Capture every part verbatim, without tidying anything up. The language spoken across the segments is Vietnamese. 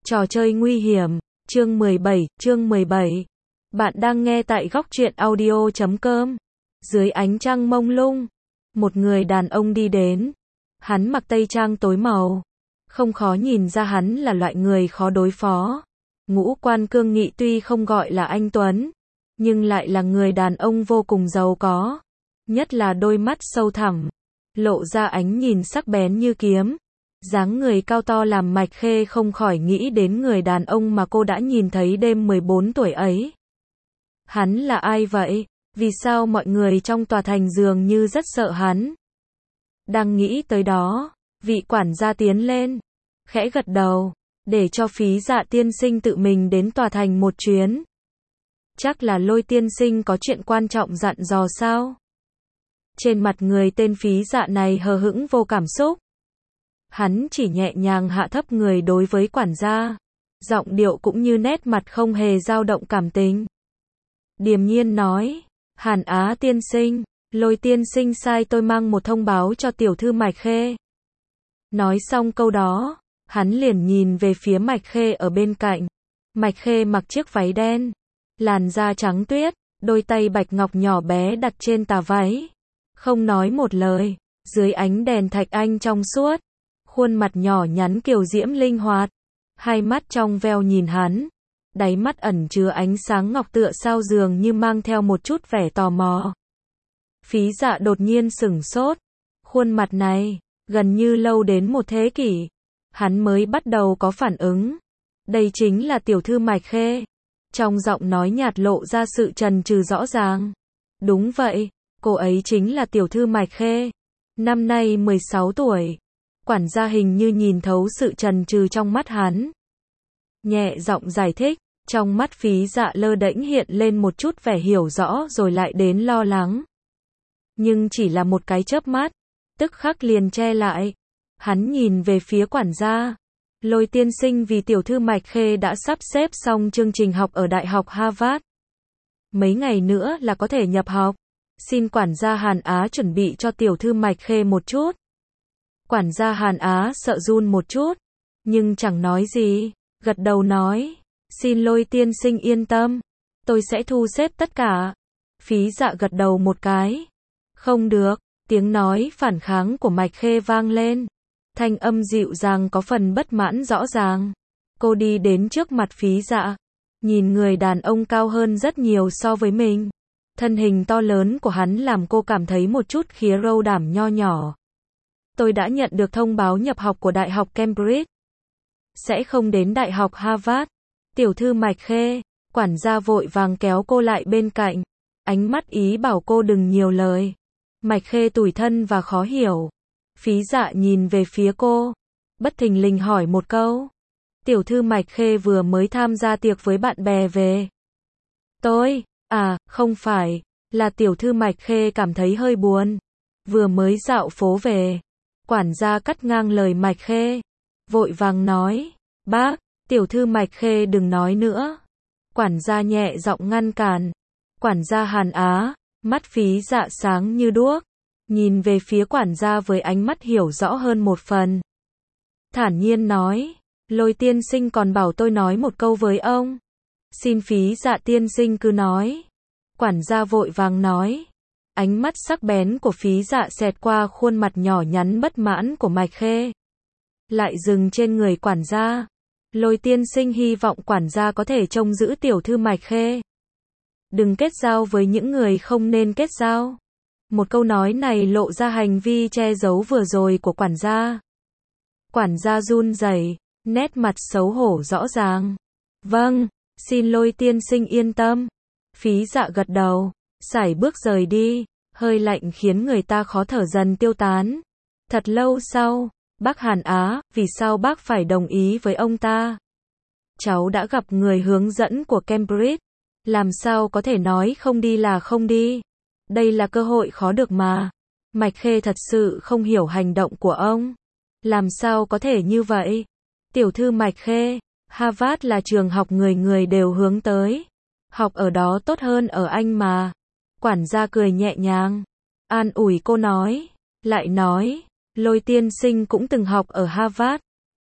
Trò chơi nguy hiểm, chương mười bảy, chương mười bảy. Bạn đang nghe tại góc truyện audio chấm com. Dưới ánh trăng mông lung, một người đàn ông đi đến. Hắn mặc tây trang tối màu. Không khó nhìn ra hắn là loại người khó đối phó. Ngũ quan cương nghị tuy không gọi là anh Tuấn, nhưng lại là người đàn ông vô cùng giàu có. Nhất là đôi mắt sâu thẳm, lộ ra ánh nhìn sắc bén như kiếm. Dáng người cao to làm Mạch Khê không khỏi nghĩ đến người đàn ông mà cô đã nhìn thấy đêm mười bốn tuổi ấy. Hắn là ai vậy? Vì sao mọi người trong tòa thành dường như rất sợ hắn? Đang nghĩ tới đó, vị quản gia tiến lên, khẽ gật đầu, để cho Phí Dạ tiên sinh tự mình đến tòa thành một chuyến. Chắc là Lôi tiên sinh có chuyện quan trọng dặn dò sao? Trên mặt người tên Phí Dạ này hờ hững vô cảm xúc. Hắn chỉ nhẹ nhàng hạ thấp người đối với quản gia, giọng điệu cũng như nét mặt không hề dao động cảm tình. Điềm nhiên nói, Hàn Á tiên sinh, Lôi tiên sinh sai tôi mang một thông báo cho tiểu thư Mạch Khê. Nói xong câu đó, hắn liền nhìn về phía Mạch Khê ở bên cạnh. Mạch Khê mặc chiếc váy đen, làn da trắng tuyết, đôi tay bạch ngọc nhỏ bé đặt trên tà váy. Không nói một lời, dưới ánh đèn thạch anh trong suốt, khuôn mặt nhỏ nhắn kiều diễm linh hoạt, hai mắt trong veo nhìn hắn, đáy mắt ẩn chứa ánh sáng ngọc tựa sao dường như mang theo một chút vẻ tò mò. Phí Dạ đột nhiên sửng sốt, khuôn mặt này, gần như lâu đến một thế kỷ, hắn mới bắt đầu có phản ứng. Đây chính là tiểu thư Mạch Khê. Trong giọng nói nhạt lộ ra sự chần chừ rõ ràng. Đúng vậy, cô ấy chính là tiểu thư Mạch Khê. Năm nay mười sáu tuổi. Quản gia hình như nhìn thấu sự chần chừ trong mắt hắn. Nhẹ giọng giải thích, trong mắt Phí Dạ lơ đễnh hiện lên một chút vẻ hiểu rõ rồi lại đến lo lắng. Nhưng chỉ là một cái chớp mắt, tức khắc liền che lại. Hắn nhìn về phía quản gia. Lôi tiên sinh vì tiểu thư Mạch Khê đã sắp xếp xong chương trình học ở Đại học Harvard. Mấy ngày nữa là có thể nhập học. Xin quản gia Hàn Á chuẩn bị cho tiểu thư Mạch Khê một chút. Quản gia Hàn Á sợ run một chút, nhưng chẳng nói gì, gật đầu nói, xin Lôi tiên sinh yên tâm, tôi sẽ thu xếp tất cả. Phí Dạ gật đầu một cái. Không được, tiếng nói phản kháng của Mạch Khê vang lên. Thanh âm dịu dàng có phần bất mãn rõ ràng. Cô đi đến trước mặt Phí Dạ, nhìn người đàn ông cao hơn rất nhiều so với mình. Thân hình to lớn của hắn làm cô cảm thấy một chút khía râu đảm nho nhỏ. Tôi đã nhận được thông báo nhập học của Đại học Cambridge. Sẽ không đến Đại học Harvard. Tiểu thư Mạch Khê, quản gia vội vàng kéo cô lại bên cạnh. Ánh mắt ý bảo cô đừng nhiều lời. Mạch Khê tủi thân và khó hiểu. Phí Dạ nhìn về phía cô, bất thình lình hỏi một câu. Tiểu thư Mạch Khê vừa mới tham gia tiệc với bạn bè về. Tôi, à, không phải, là tiểu thư Mạch Khê cảm thấy hơi buồn. Vừa mới dạo phố về. Quản gia cắt ngang lời Mạch Khê, vội vàng nói, bác, tiểu thư Mạch Khê đừng nói nữa. Quản gia nhẹ giọng ngăn cản. Quản gia Hàn Á, mắt Phí Dạ sáng như đuốc, nhìn về phía quản gia với ánh mắt hiểu rõ hơn một phần. Thản nhiên nói, Lôi tiên sinh còn bảo tôi nói một câu với ông. Xin Phí Dạ tiên sinh cứ nói. Quản gia vội vàng nói. Ánh mắt sắc bén của Phí Dạ xẹt qua khuôn mặt nhỏ nhắn bất mãn của Mạch Khê, lại dừng trên người quản gia. Lôi tiên sinh hy vọng quản gia có thể trông giữ tiểu thư Mạch Khê. Đừng kết giao với những người không nên kết giao. Một câu nói này lộ ra hành vi che giấu vừa rồi của quản gia. Quản gia run rẩy, nét mặt xấu hổ rõ ràng. Vâng, xin Lôi tiên sinh yên tâm. Phí Dạ gật đầu, sải bước rời đi, hơi lạnh khiến người ta khó thở dần tiêu tán. Thật lâu sau, bác Hàn Á, vì sao bác phải đồng ý với ông ta? Cháu đã gặp người hướng dẫn của Cambridge, làm sao có thể nói không đi là không đi? Đây là cơ hội khó được mà. Mạch Khê thật sự không hiểu hành động của ông. Làm sao có thể như vậy? Tiểu thư Mạch Khê, Harvard là trường học người người đều hướng tới. Học ở đó tốt hơn ở Anh mà. Quản gia cười nhẹ nhàng, an ủi cô nói, lại nói, Lôi tiên sinh cũng từng học ở Harvard.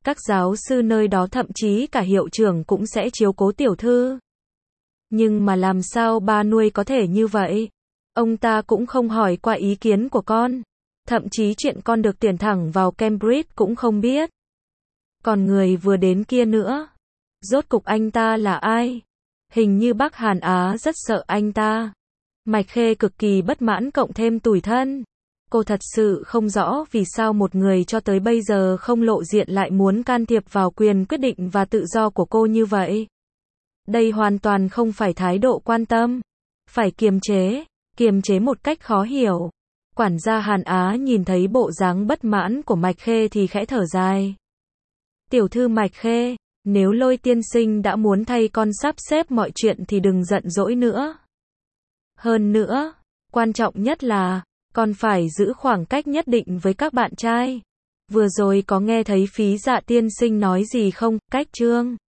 các giáo sư nơi đó thậm chí cả hiệu trưởng cũng sẽ chiếu cố tiểu thư. Nhưng mà làm sao ba nuôi có thể như vậy? Ông ta cũng không hỏi qua ý kiến của con. Thậm chí chuyện con được tuyển thẳng vào Cambridge cũng không biết. Còn người vừa đến kia nữa. Rốt cục anh ta là ai? Hình như bác Hàn Á rất sợ anh ta. Mạch Khê cực kỳ bất mãn cộng thêm tủi thân. Cô thật sự không rõ vì sao một người cho tới bây giờ không lộ diện lại muốn can thiệp vào quyền quyết định và tự do của cô như vậy. Đây hoàn toàn không phải thái độ quan tâm. Phải kiềm chế, kiềm chế một cách khó hiểu. Quản gia Hàn Á nhìn thấy bộ dáng bất mãn của Mạch Khê thì khẽ thở dài. Tiểu thư Mạch Khê, nếu Lôi tiên sinh đã muốn thay con sắp xếp mọi chuyện thì đừng giận dỗi nữa. Hơn nữa, quan trọng nhất là, con phải giữ khoảng cách nhất định với các bạn trai. Vừa rồi có nghe thấy Phí Dạ tiên sinh nói gì không? Cách trương.